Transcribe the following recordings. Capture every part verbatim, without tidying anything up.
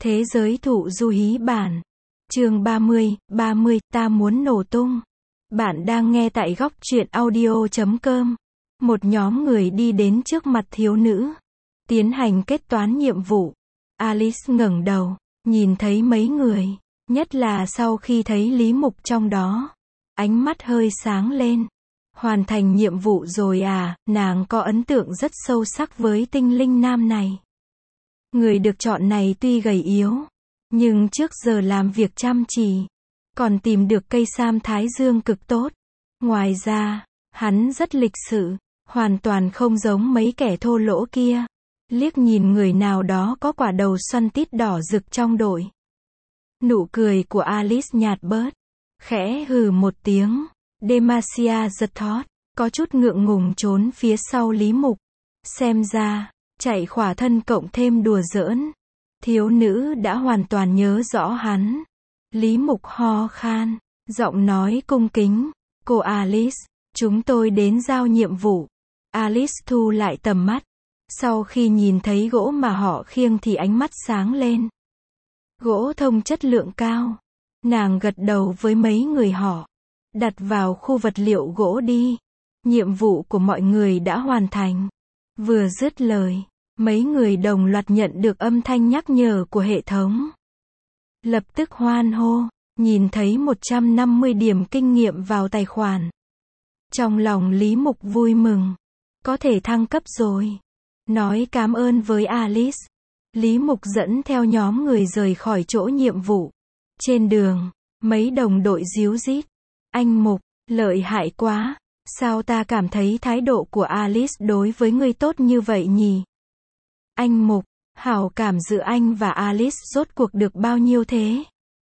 Thế giới thụ du hí bản. Chương ba mươi, ba mươi, ta muốn nổ tung. Bạn đang nghe tại góc truyện audio chấm com. Một nhóm người đi đến trước mặt thiếu nữ, tiến hành kết toán nhiệm vụ. Alice ngẩng đầu, nhìn thấy mấy người, nhất là sau khi thấy Lý Mục trong đó. Ánh mắt hơi sáng lên. Hoàn thành nhiệm vụ rồi à, nàng có ấn tượng rất sâu sắc với tinh linh nam này. Người được chọn này tuy gầy yếu, nhưng trước giờ làm việc chăm chỉ, còn tìm được cây sam thái dương cực tốt. Ngoài ra, hắn rất lịch sự, hoàn toàn không giống mấy kẻ thô lỗ kia. Liếc nhìn người nào đó có quả đầu xoăn tít đỏ rực trong đội. Nụ cười của Alice nhạt bớt, khẽ hừ một tiếng. Demacia giật thót, có chút ngượng ngùng trốn phía sau Lý Mục. Xem ra, chạy khỏa thân cộng thêm đùa giỡn. Thiếu nữ đã hoàn toàn nhớ rõ hắn. Lý Mục ho khan, giọng nói cung kính. Cô Alice, chúng tôi đến giao nhiệm vụ. Alice thu lại tầm mắt. Sau khi nhìn thấy gỗ mà họ khiêng thì ánh mắt sáng lên. Gỗ thông chất lượng cao. Nàng gật đầu với mấy người họ. Đặt vào khu vật liệu gỗ đi. Nhiệm vụ của mọi người đã hoàn thành. Vừa dứt lời, mấy người đồng loạt nhận được âm thanh nhắc nhở của hệ thống. Lập tức hoan hô, nhìn thấy một trăm năm mươi điểm kinh nghiệm vào tài khoản. Trong lòng Lý Mục vui mừng. Có thể thăng cấp rồi. Nói cảm ơn với Alice. Lý Mục dẫn theo nhóm người rời khỏi chỗ nhiệm vụ. Trên đường, mấy đồng đội díu dít. Anh Mục, lợi hại quá. Sao ta cảm thấy thái độ của Alice đối với ngươi tốt như vậy nhỉ? Anh Mục, hảo cảm giữa anh và Alice rốt cuộc được bao nhiêu thế?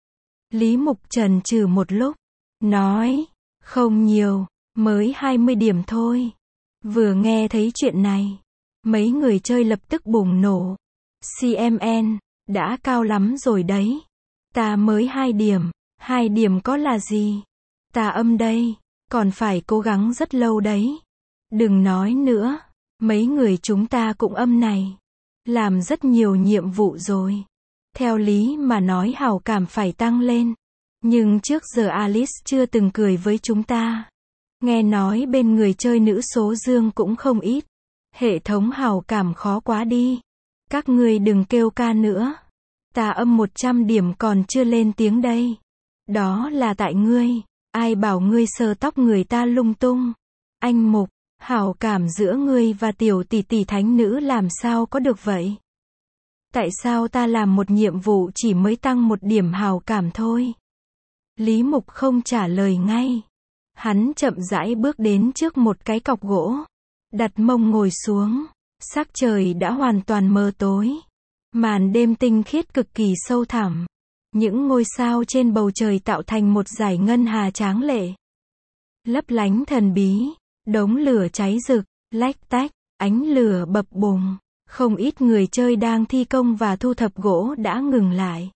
Lý Mục chần chừ một lúc, nói, không nhiều, mới hai mươi điểm thôi. Vừa nghe thấy chuyện này, mấy người chơi lập tức bùng nổ. xê em en, đã cao lắm rồi đấy. Ta mới hai điểm, hai điểm có là gì? Ta âm đây, còn phải cố gắng rất lâu đấy. Đừng nói nữa, mấy người chúng ta cũng âm này. Làm rất nhiều nhiệm vụ rồi. Theo lý mà nói hảo cảm phải tăng lên. Nhưng trước giờ Alice chưa từng cười với chúng ta. Nghe nói bên người chơi nữ số dương cũng không ít. Hệ thống hảo cảm khó quá đi. Các ngươi đừng kêu ca nữa. Ta âm một trăm điểm còn chưa lên tiếng đây. Đó là tại ngươi. Ai bảo ngươi sờ tóc người ta lung tung. Anh Mục, hảo cảm giữa ngươi và tiểu tỷ tỷ thánh nữ làm sao có được vậy? Tại sao ta làm một nhiệm vụ chỉ mới tăng một điểm hảo cảm thôi? Lý Mục không trả lời ngay. Hắn chậm rãi bước đến trước một cái cọc gỗ. Đặt mông ngồi xuống. Sắc trời đã hoàn toàn mờ tối. Màn đêm tinh khiết cực kỳ sâu thẳm. Những ngôi sao trên bầu trời tạo thành một dải ngân hà tráng lệ. Lấp lánh thần bí, đống lửa cháy rực, lách tách, ánh lửa bập bùng. Không ít người chơi đang thi công và thu thập gỗ đã ngừng lại.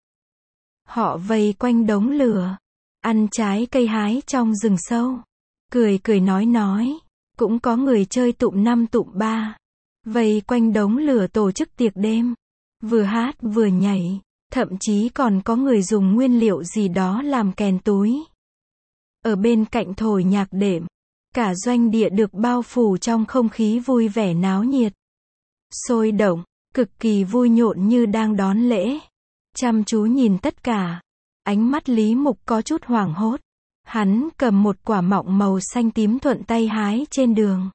Họ vây quanh đống lửa, ăn trái cây hái trong rừng sâu. Cười cười nói nói, cũng có người chơi tụm năm tụm ba. Vây quanh đống lửa tổ chức tiệc đêm. Vừa hát vừa nhảy. Thậm chí còn có người dùng nguyên liệu gì đó làm kèn túi. Ở bên cạnh thổi nhạc đệm. Cả doanh địa được bao phủ trong không khí vui vẻ náo nhiệt. Sôi động, cực kỳ vui nhộn như đang đón lễ. Chăm chú nhìn tất cả. Ánh mắt Lý Mục có chút hoảng hốt. Hắn cầm một quả mọng màu xanh tím thuận tay hái trên đường.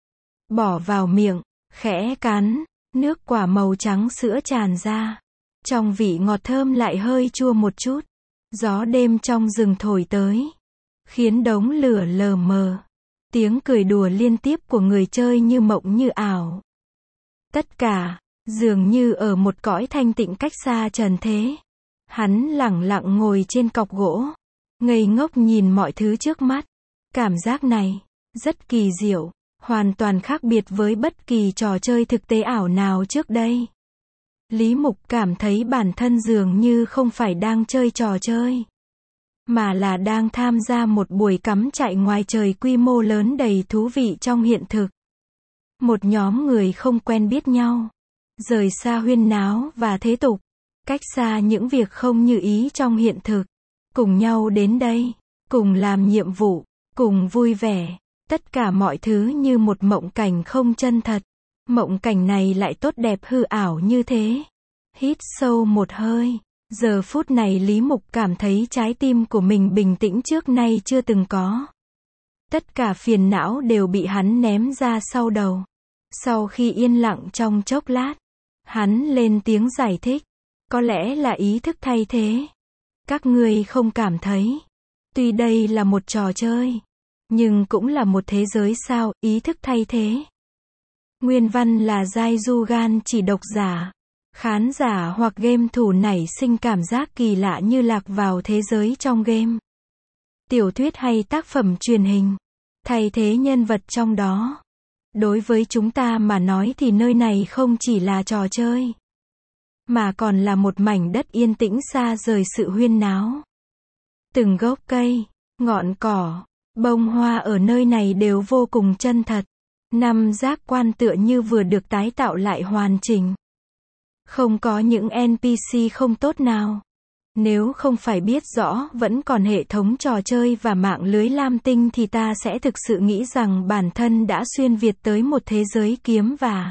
Bỏ vào miệng, khẽ cắn, nước quả màu trắng sữa tràn ra. Trong vị ngọt thơm lại hơi chua một chút. Gió đêm trong rừng thổi tới. Khiến đống lửa lờ mờ. Tiếng cười đùa liên tiếp của người chơi như mộng như ảo. Tất cả, dường như ở một cõi thanh tịnh cách xa trần thế. Hắn lẳng lặng ngồi trên cọc gỗ. Ngây ngốc nhìn mọi thứ trước mắt. Cảm giác này, rất kỳ diệu. Hoàn toàn khác biệt với bất kỳ trò chơi thực tế ảo nào trước đây. Lý Mục cảm thấy bản thân dường như không phải đang chơi trò chơi, mà là đang tham gia một buổi cắm trại ngoài trời quy mô lớn đầy thú vị trong hiện thực. Một nhóm người không quen biết nhau, rời xa huyên náo và thế tục, cách xa những việc không như ý trong hiện thực, cùng nhau đến đây, cùng làm nhiệm vụ, cùng vui vẻ, tất cả mọi thứ như một mộng cảnh không chân thật. Mộng cảnh này lại tốt đẹp hư ảo như thế. Hít sâu một hơi. Giờ phút này Lý Mục cảm thấy trái tim của mình bình tĩnh trước nay chưa từng có. Tất cả phiền não đều bị hắn ném ra sau đầu. Sau khi yên lặng trong chốc lát, hắn lên tiếng giải thích. Có lẽ là ý thức thay thế. Các ngươi không cảm thấy. Tuy đây là một trò chơi, nhưng cũng là một thế giới sao, ý thức thay thế. Nguyên văn là Giai Du Gan chỉ độc giả. Khán giả hoặc game thủ nảy sinh cảm giác kỳ lạ như lạc vào thế giới trong game. Tiểu thuyết hay tác phẩm truyền hình. Thay thế nhân vật trong đó. Đối với chúng ta mà nói thì nơi này không chỉ là trò chơi, mà còn là một mảnh đất yên tĩnh xa rời sự huyên náo. Từng gốc cây, ngọn cỏ, bông hoa ở nơi này đều vô cùng chân thật. Năm giác quan tựa như vừa được tái tạo lại hoàn chỉnh. Không có những en pê xê không tốt nào. Nếu không phải biết rõ vẫn còn hệ thống trò chơi và mạng lưới lam tinh thì ta sẽ thực sự nghĩ rằng bản thân đã xuyên việt tới một thế giới kiếm và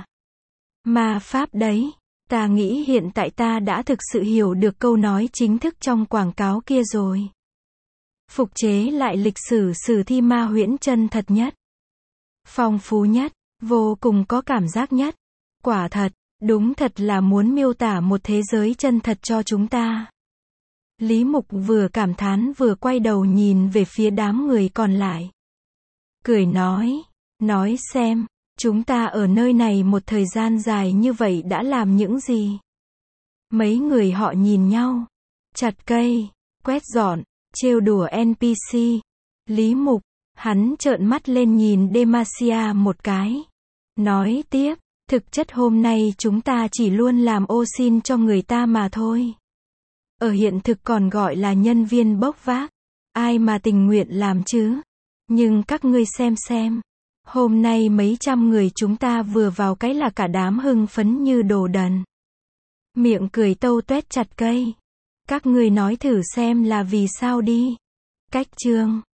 ma pháp đấy. Ta nghĩ hiện tại ta đã thực sự hiểu được câu nói chính thức trong quảng cáo kia rồi. Phục chế lại lịch sử sử thi ma huyễn chân thật nhất, phong phú nhất, vô cùng có cảm giác nhất. Quả thật, đúng thật là muốn miêu tả một thế giới chân thật cho chúng ta. Lý Mục vừa cảm thán vừa quay đầu nhìn về phía đám người còn lại. Cười nói, nói xem, chúng ta ở nơi này một thời gian dài như vậy đã làm những gì? Mấy người họ nhìn nhau, chặt cây, quét dọn, trêu đùa en pê xê. Lý Mục, hắn trợn mắt lên nhìn Demacia một cái. Nói tiếp, thực chất hôm nay chúng ta chỉ luôn làm ô xin cho người ta mà thôi. Ở hiện thực còn gọi là nhân viên bốc vác. Ai mà tình nguyện làm chứ? Nhưng các ngươi xem xem. Hôm nay mấy trăm người chúng ta vừa vào cái là cả đám hưng phấn như đồ đần. Miệng cười tâu tuét chặt cây. Các ngươi nói thử xem là vì sao đi. Cách chương